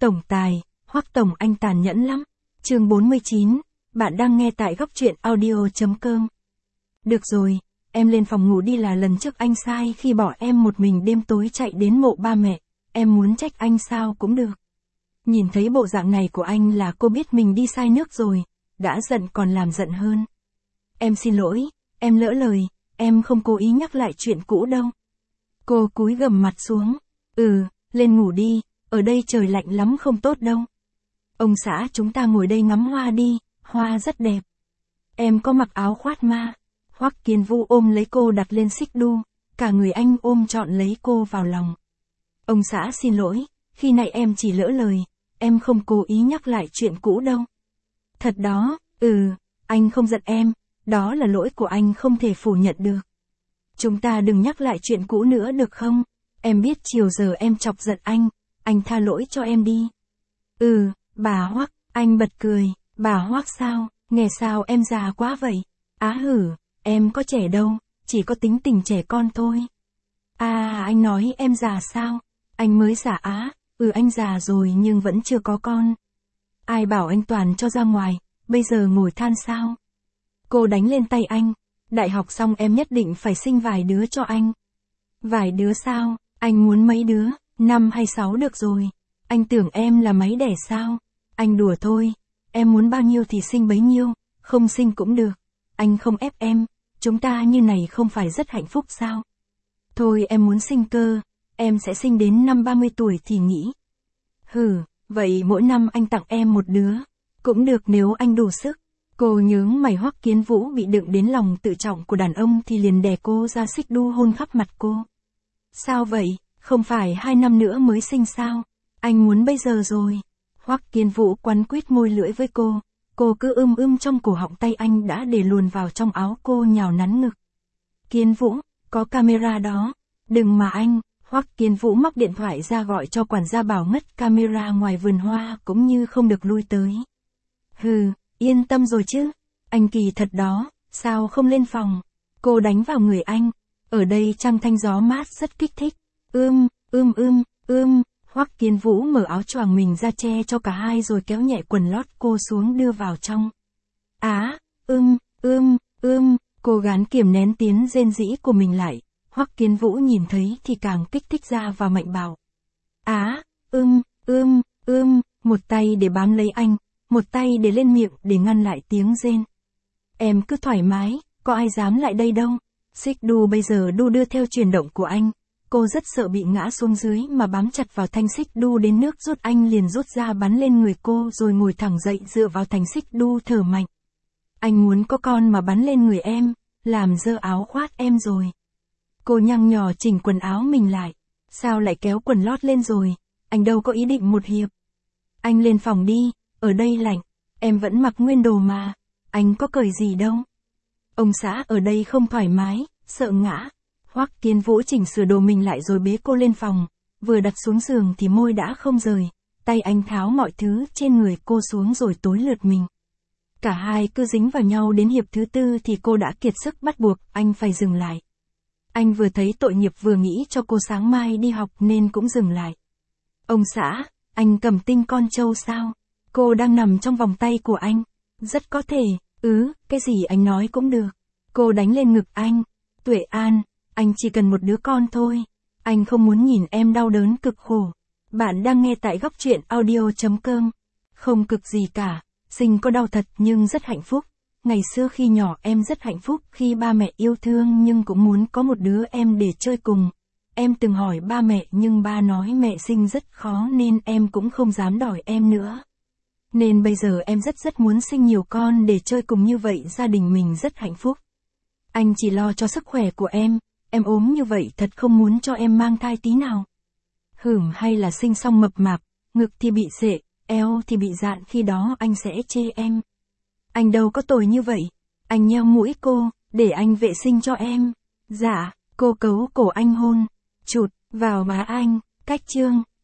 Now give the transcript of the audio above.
Tổng tài, Hoắc Tổng anh tàn nhẫn lắm. Chương 49, bạn đang nghe tại góc truyện audio.com. Được rồi, em lên phòng ngủ đi, là lần trước anh sai khi bỏ em một mình đêm tối chạy đến mộ ba mẹ, em muốn trách anh sao cũng được. Nhìn thấy bộ dạng này của anh là cô biết mình đi sai nước rồi, đã giận còn làm giận hơn. Em xin lỗi, em lỡ lời, em không cố ý nhắc lại chuyện cũ đâu. Cô cúi gằm mặt xuống. Lên ngủ đi, ở đây trời lạnh lắm không tốt đâu. Ông xã chúng ta ngồi đây ngắm hoa đi, hoa rất đẹp. Em có mặc áo khoác ma. Hoắc Kiến Vũ ôm lấy cô đặt lên xích đu, cả người anh ôm trọn lấy cô vào lòng. Ông xã xin lỗi, khi nãy em chỉ lỡ lời, em không cố ý nhắc lại chuyện cũ đâu. Thật đó, anh không giận em, đó là lỗi của anh không thể phủ nhận được. Chúng ta đừng nhắc lại chuyện cũ nữa được không? Em biết chiều giờ em chọc giận anh tha lỗi cho em đi. Bà Hoắc, anh bật cười, bà Hoắc sao, nghe sao em già quá vậy? Em có trẻ đâu, chỉ có tính tình trẻ con thôi. Anh nói em già sao? Anh mới già á? Anh già rồi nhưng vẫn chưa có con. Ai bảo anh toàn cho ra ngoài, bây giờ ngồi than sao? Cô đánh lên tay anh, đại học xong em nhất định phải sinh vài đứa cho anh. Vài đứa sao, anh muốn mấy đứa, 5 hay 6 được rồi. Anh tưởng em là máy đẻ sao? Anh đùa thôi, em muốn bao nhiêu thì sinh bấy nhiêu, không sinh cũng được. Anh không ép em, chúng ta như này không phải rất hạnh phúc sao? Thôi em muốn sinh cơ, em sẽ sinh đến năm 30 tuổi thì nghỉ. Vậy mỗi năm anh tặng em một đứa, cũng được nếu anh đủ sức. Cô nhướng mày. Hoắc Kiến Vũ bị đựng đến lòng tự trọng của đàn ông thì liền đè cô ra xích đu hôn khắp mặt cô. Sao vậy, không phải 2 năm nữa mới sinh sao? Anh muốn bây giờ rồi. Hoắc Kiến Vũ quắn quýt môi lưỡi với cô cứ trong cổ họng, tay anh đã để luồn vào trong áo cô nhào nắn ngực. Kiến Vũ, có camera đó, đừng mà anh. Hoắc Kiến Vũ móc điện thoại ra gọi cho quản gia bảo ngất camera ngoài vườn hoa cũng như không được lui tới. Yên tâm rồi chứ, anh kỳ thật đó, sao không lên phòng? Cô đánh vào người anh, ở đây trăng thanh gió mát rất kích thích. Hoắc Kiến Vũ mở áo choàng mình ra che cho cả hai rồi kéo nhẹ quần lót cô xuống đưa vào trong. Cô gắng kiềm nén tiếng rên rỉ của mình lại. Hoắc Kiến Vũ nhìn thấy thì càng kích thích ra và mạnh bảo. Một tay để bám lấy anh, một tay để lên miệng để ngăn lại tiếng rên. Em cứ thoải mái, có ai dám lại đây đâu. Xích đu bây giờ đu đưa theo chuyển động của anh. Cô rất sợ bị ngã xuống dưới mà bám chặt vào thanh xích đu đến nước rút, anh liền rút ra bắn lên người cô rồi ngồi thẳng dậy dựa vào thành xích đu thở mạnh. Anh muốn có con mà bắn lên người em, làm dơ áo khoác em rồi. Cô nhăn nhò chỉnh quần áo mình lại. Sao lại kéo quần lót lên rồi? Anh đâu có ý định một hiệp. Anh lên phòng đi, ở đây lạnh, em vẫn mặc nguyên đồ mà, anh có cởi gì đâu. Ông xã ở đây không thoải mái, sợ ngã. Hoắc Kiến Vũ chỉnh sửa đồ mình lại rồi bế cô lên phòng, vừa đặt xuống giường thì môi đã không rời, tay anh tháo mọi thứ trên người cô xuống rồi tối lượt mình. Cả hai cứ dính vào nhau đến hiệp thứ 4 thì cô đã kiệt sức bắt buộc anh phải dừng lại. Anh vừa thấy tội nghiệp vừa nghĩ cho cô sáng mai đi học nên cũng dừng lại. Ông xã, anh cầm tinh con trâu sao? Cô đang nằm trong vòng tay của anh. Rất có thể, cái gì anh nói cũng được. Cô đánh lên ngực anh. Tuệ An, anh chỉ cần một đứa con thôi. Anh không muốn nhìn em đau đớn cực khổ. Bạn đang nghe tại góc truyện audio.com. Không cực gì cả, sinh có đau thật nhưng rất hạnh phúc. Ngày xưa khi nhỏ em rất hạnh phúc khi ba mẹ yêu thương nhưng cũng muốn có một đứa em để chơi cùng. Em từng hỏi ba mẹ nhưng ba nói mẹ sinh rất khó nên em cũng không dám đòi em nữa. Nên bây giờ em rất muốn sinh nhiều con để chơi cùng, như vậy gia đình mình rất hạnh phúc. Anh chỉ lo cho sức khỏe của em ốm như vậy thật không muốn cho em mang thai tí nào. Hay là sinh xong mập mạp, ngực thì bị rệ, eo thì bị dạn, khi đó anh sẽ chê em. Anh đâu có tồi như vậy. Anh nheo mũi cô, để anh vệ sinh cho em. Dạ, cô cấu cổ anh hôn, chụt vào má anh, cách chương.